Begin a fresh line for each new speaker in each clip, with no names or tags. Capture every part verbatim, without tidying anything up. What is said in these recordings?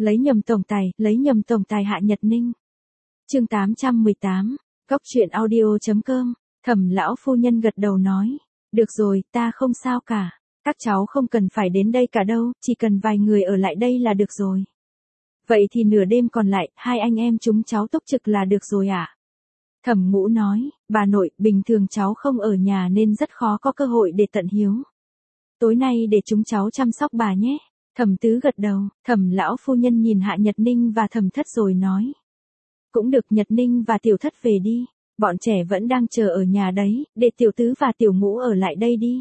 Lấy nhầm tổng tài, lấy nhầm tổng tài Hạ Nhật Ninh. Chương tám trăm mười tám, Cóc truyện audio chấm com. Thẩm lão phu nhân gật đầu nói, được rồi, ta không sao cả. Các cháu không cần phải đến đây cả đâu, chỉ cần vài người ở lại đây là được rồi. Vậy thì nửa đêm còn lại, hai anh em chúng cháu túc trực là được rồi ạ. À? Thẩm Ngũ nói, bà nội, bình thường cháu không ở nhà nên rất khó có cơ hội để tận hiếu. Tối nay để chúng cháu chăm sóc bà nhé. Thẩm Tứ gật đầu, Thẩm lão phu nhân nhìn Hạ Nhật Ninh và Thẩm Thất rồi nói. Cũng được, Nhật Ninh và Tiểu Thất về đi, bọn trẻ vẫn đang chờ ở nhà đấy, để Tiểu Tứ và Tiểu Ngũ ở lại đây đi.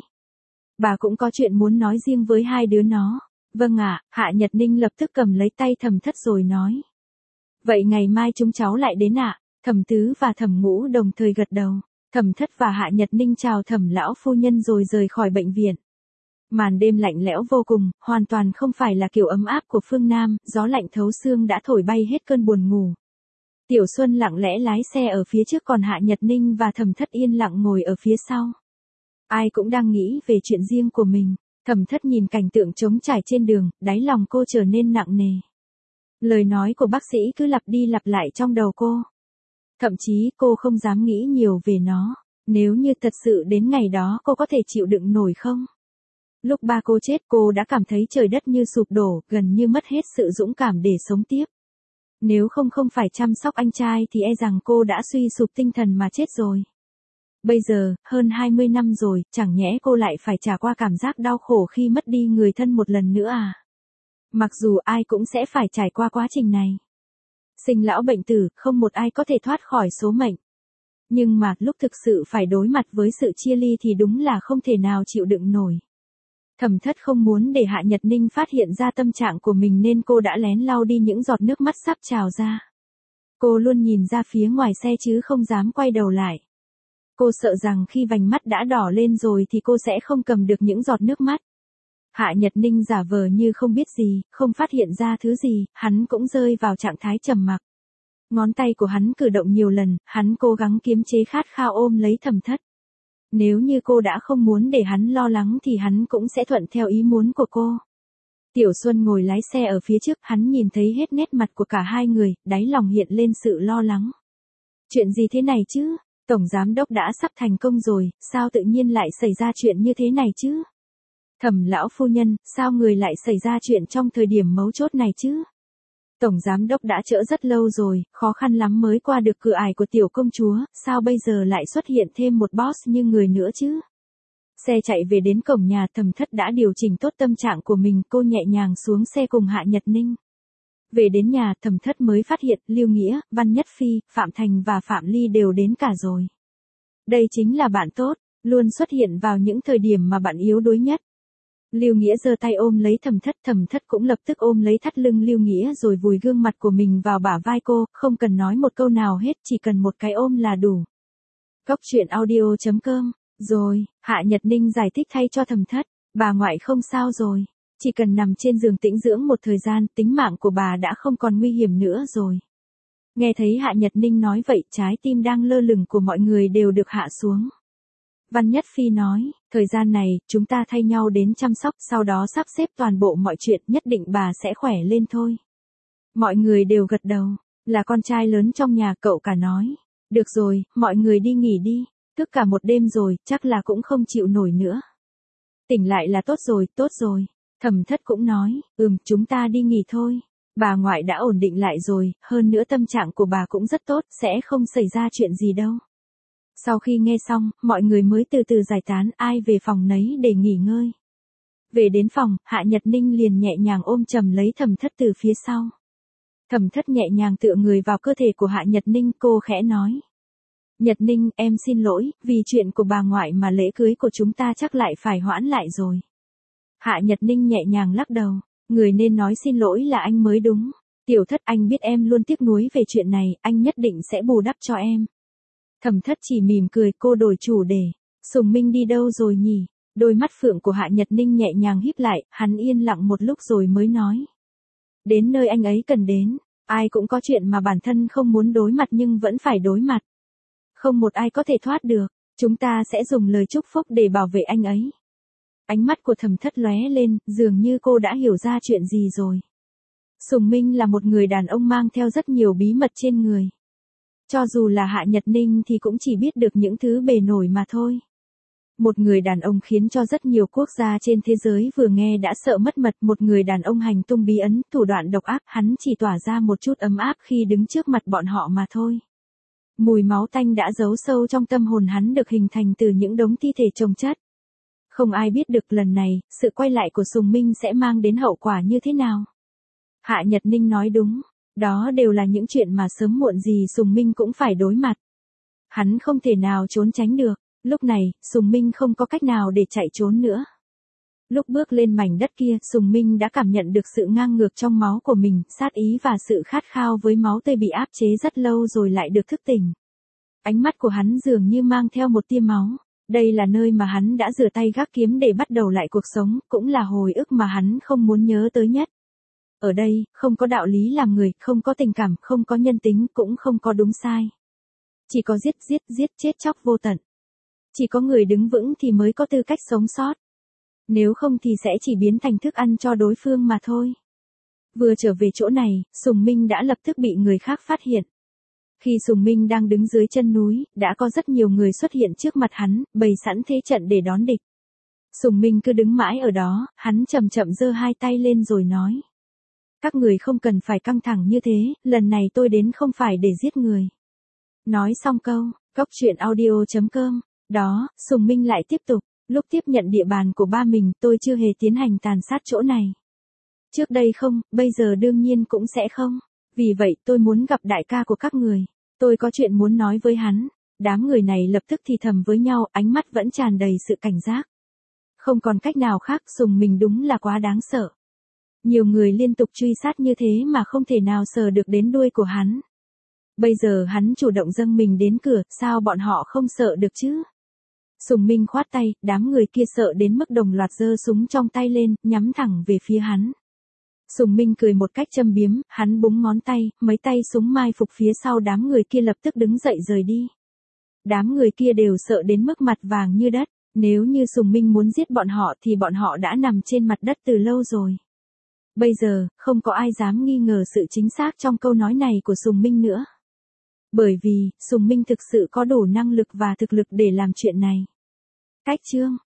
Bà cũng có chuyện muốn nói riêng với hai đứa nó. Vâng ạ, Hạ Nhật Ninh lập tức cầm lấy tay Thẩm Thất rồi nói. Vậy ngày mai chúng cháu lại đến ạ. Thẩm Tứ và Thẩm Ngũ đồng thời gật đầu. Thẩm Thất và Hạ Nhật Ninh chào Thẩm lão phu nhân rồi rời khỏi bệnh viện. Màn đêm lạnh lẽo vô cùng, hoàn toàn không phải là kiểu ấm áp của phương Nam, gió lạnh thấu xương đã thổi bay hết cơn buồn ngủ. Tiểu Xuân lặng lẽ lái xe ở phía trước còn Hạ Nhật Ninh và Thẩm Thất yên lặng ngồi ở phía sau. Ai cũng đang nghĩ về chuyện riêng của mình. Thẩm Thất nhìn cảnh tượng trống trải trên đường, đáy lòng cô trở nên nặng nề. Lời nói của bác sĩ cứ lặp đi lặp lại trong đầu cô. Thậm chí cô không dám nghĩ nhiều về nó. Nếu như thật sự đến ngày đó cô có thể chịu đựng nổi không? Lúc ba cô chết cô đã cảm thấy trời đất như sụp đổ, gần như mất hết sự dũng cảm để sống tiếp. Nếu không không phải chăm sóc anh trai thì e rằng cô đã suy sụp tinh thần mà chết rồi. Bây giờ, hơn hai mươi năm rồi, chẳng nhẽ cô lại phải trải qua cảm giác đau khổ khi mất đi người thân một lần nữa à? Mặc dù ai cũng sẽ phải trải qua quá trình này. Sinh lão bệnh tử, không một ai có thể thoát khỏi số mệnh. Nhưng mà, lúc thực sự phải đối mặt với sự chia ly thì đúng là không thể nào chịu đựng nổi. Thẩm Thất không muốn để Hạ Nhật Ninh phát hiện ra tâm trạng của mình nên cô đã lén lau đi những giọt nước mắt sắp trào ra. Cô luôn nhìn ra phía ngoài xe chứ không dám quay đầu lại. Cô sợ rằng khi vành mắt đã đỏ lên rồi thì cô sẽ không cầm được những giọt nước mắt. Hạ Nhật Ninh giả vờ như không biết gì, không phát hiện ra thứ gì, hắn cũng rơi vào trạng thái trầm mặc. Ngón tay của hắn cử động nhiều lần, hắn cố gắng kiềm chế khát khao ôm lấy Thẩm Thất. Nếu như cô đã không muốn để hắn lo lắng thì hắn cũng sẽ thuận theo ý muốn của cô. Tiểu Xuân ngồi lái xe ở phía trước, hắn nhìn thấy hết nét mặt của cả hai người, đáy lòng hiện lên sự lo lắng. Chuyện gì thế này chứ? Tổng giám đốc đã sắp thành công rồi, sao tự nhiên lại xảy ra chuyện như thế này chứ? Thẩm lão phu nhân, sao người lại xảy ra chuyện trong thời điểm mấu chốt này chứ? Tổng giám đốc đã chữa rất lâu rồi, khó khăn lắm mới qua được cửa ải của tiểu công chúa, sao bây giờ lại xuất hiện thêm một boss như người nữa chứ? Xe chạy về đến cổng nhà, Thẩm Thất đã điều chỉnh tốt tâm trạng của mình, cô nhẹ nhàng xuống xe cùng Hạ Nhật Ninh. Về đến nhà, Thẩm Thất mới phát hiện, Lưu Nghĩa, Văn Nhất Phi, Phạm Thành và Phạm Ly đều đến cả rồi. Đây chính là bạn tốt, luôn xuất hiện vào những thời điểm mà bạn yếu đuối nhất. Lưu Nghĩa giơ tay ôm lấy Thẩm Thất, Thẩm Thất cũng lập tức ôm lấy thắt lưng Lưu Nghĩa rồi vùi gương mặt của mình vào bả vai cô, không cần nói một câu nào hết, chỉ cần một cái ôm là đủ. Cóc truyện audio chấm com. Rồi, Hạ Nhật Ninh giải thích thay cho Thẩm Thất, bà ngoại không sao rồi, chỉ cần nằm trên giường tĩnh dưỡng một thời gian, tính mạng của bà đã không còn nguy hiểm nữa rồi. Nghe thấy Hạ Nhật Ninh nói vậy, trái tim đang lơ lửng của mọi người đều được hạ xuống. Văn Nhất Phi nói, thời gian này, chúng ta thay nhau đến chăm sóc, sau đó sắp xếp toàn bộ mọi chuyện, nhất định bà sẽ khỏe lên thôi. Mọi người đều gật đầu, là con trai lớn trong nhà, cậu cả nói. Được rồi, mọi người đi nghỉ đi, thức cả một đêm rồi, chắc là cũng không chịu nổi nữa. Tỉnh lại là tốt rồi, tốt rồi. Thẩm Thất cũng nói, ừm, chúng ta đi nghỉ thôi. Bà ngoại đã ổn định lại rồi, hơn nữa tâm trạng của bà cũng rất tốt, sẽ không xảy ra chuyện gì đâu. Sau khi nghe xong, mọi người mới từ từ giải tán, ai về phòng nấy để nghỉ ngơi. Về đến phòng, Hạ Nhật Ninh liền nhẹ nhàng ôm chầm lấy Thẩm Thất từ phía sau. Thẩm Thất nhẹ nhàng tựa người vào cơ thể của Hạ Nhật Ninh, cô khẽ nói. Nhật Ninh, em xin lỗi, vì chuyện của bà ngoại mà lễ cưới của chúng ta chắc lại phải hoãn lại rồi. Hạ Nhật Ninh nhẹ nhàng lắc đầu, người nên nói xin lỗi là anh mới đúng. Tiểu Thất, anh biết em luôn tiếc nuối về chuyện này, anh nhất định sẽ bù đắp cho em. Thẩm Thất chỉ mỉm cười, cô đổi chủ đề. Sùng Minh đi đâu rồi nhỉ? Đôi mắt phượng của Hạ Nhật Ninh nhẹ nhàng híp lại, hắn yên lặng một lúc rồi mới nói. Đến nơi anh ấy cần đến, ai cũng có chuyện mà bản thân không muốn đối mặt nhưng vẫn phải đối mặt. Không một ai có thể thoát được, chúng ta sẽ dùng lời chúc phúc để bảo vệ anh ấy. Ánh mắt của Thẩm Thất lóe lên, dường như cô đã hiểu ra chuyện gì rồi. Sùng Minh là một người đàn ông mang theo rất nhiều bí mật trên người. Cho dù là Hạ Nhật Ninh thì cũng chỉ biết được những thứ bề nổi mà thôi. Một người đàn ông khiến cho rất nhiều quốc gia trên thế giới vừa nghe đã sợ mất mật, một người đàn ông hành tung bí ẩn, thủ đoạn độc ác, hắn chỉ tỏa ra một chút ấm áp khi đứng trước mặt bọn họ mà thôi. Mùi máu tanh đã giấu sâu trong tâm hồn hắn được hình thành từ những đống thi thể chồng chất. Không ai biết được lần này, sự quay lại của Sùng Minh sẽ mang đến hậu quả như thế nào. Hạ Nhật Ninh nói đúng, đó đều là những chuyện mà sớm muộn gì Sùng Minh cũng phải đối mặt. Hắn không thể nào trốn tránh được, lúc này, Sùng Minh không có cách nào để chạy trốn nữa. Lúc bước lên mảnh đất kia, Sùng Minh đã cảm nhận được sự ngang ngược trong máu của mình, sát ý và sự khát khao với máu tươi bị áp chế rất lâu rồi lại được thức tỉnh. Ánh mắt của hắn dường như mang theo một tia máu. Đây là nơi mà hắn đã rửa tay gác kiếm để bắt đầu lại cuộc sống, cũng là hồi ức mà hắn không muốn nhớ tới nhất. Ở đây, không có đạo lý làm người, không có tình cảm, không có nhân tính, cũng không có đúng sai. Chỉ có giết giết giết chết chóc vô tận. Chỉ có người đứng vững thì mới có tư cách sống sót. Nếu không thì sẽ chỉ biến thành thức ăn cho đối phương mà thôi. Vừa trở về chỗ này, Sùng Minh đã lập tức bị người khác phát hiện. Khi Sùng Minh đang đứng dưới chân núi, đã có rất nhiều người xuất hiện trước mặt hắn, bày sẵn thế trận để đón địch. Sùng Minh cứ đứng mãi ở đó, hắn chậm chậm giơ hai tay lên rồi nói. Các người không cần phải căng thẳng như thế, lần này tôi đến không phải để giết người. Nói xong câu, cốc truyện audio chấm com, đó, Sùng Minh lại tiếp tục, lúc tiếp nhận địa bàn của ba mình tôi chưa hề tiến hành tàn sát chỗ này. Trước đây không, bây giờ đương nhiên cũng sẽ không. Vì vậy tôi muốn gặp đại ca của các người. Tôi có chuyện muốn nói với hắn. Đám người này lập tức thì thầm với nhau, ánh mắt vẫn tràn đầy sự cảnh giác. Không còn cách nào khác, Sùng Minh đúng là quá đáng sợ. Nhiều người liên tục truy sát như thế mà không thể nào sờ được đến đuôi của hắn. Bây giờ hắn chủ động dâng mình đến cửa, sao bọn họ không sợ được chứ? Sùng Minh khoát tay, đám người kia sợ đến mức đồng loạt giơ súng trong tay lên, nhắm thẳng về phía hắn. Sùng Minh cười một cách châm biếm, hắn búng ngón tay, mấy tay súng mai phục phía sau đám người kia lập tức đứng dậy rời đi. Đám người kia đều sợ đến mức mặt vàng như đất, nếu như Sùng Minh muốn giết bọn họ thì bọn họ đã nằm trên mặt đất từ lâu rồi. Bây giờ, không có ai dám nghi ngờ sự chính xác trong câu nói này của Sùng Minh nữa. Bởi vì, Sùng Minh thực sự có đủ năng lực và thực lực để làm chuyện này. Cách chương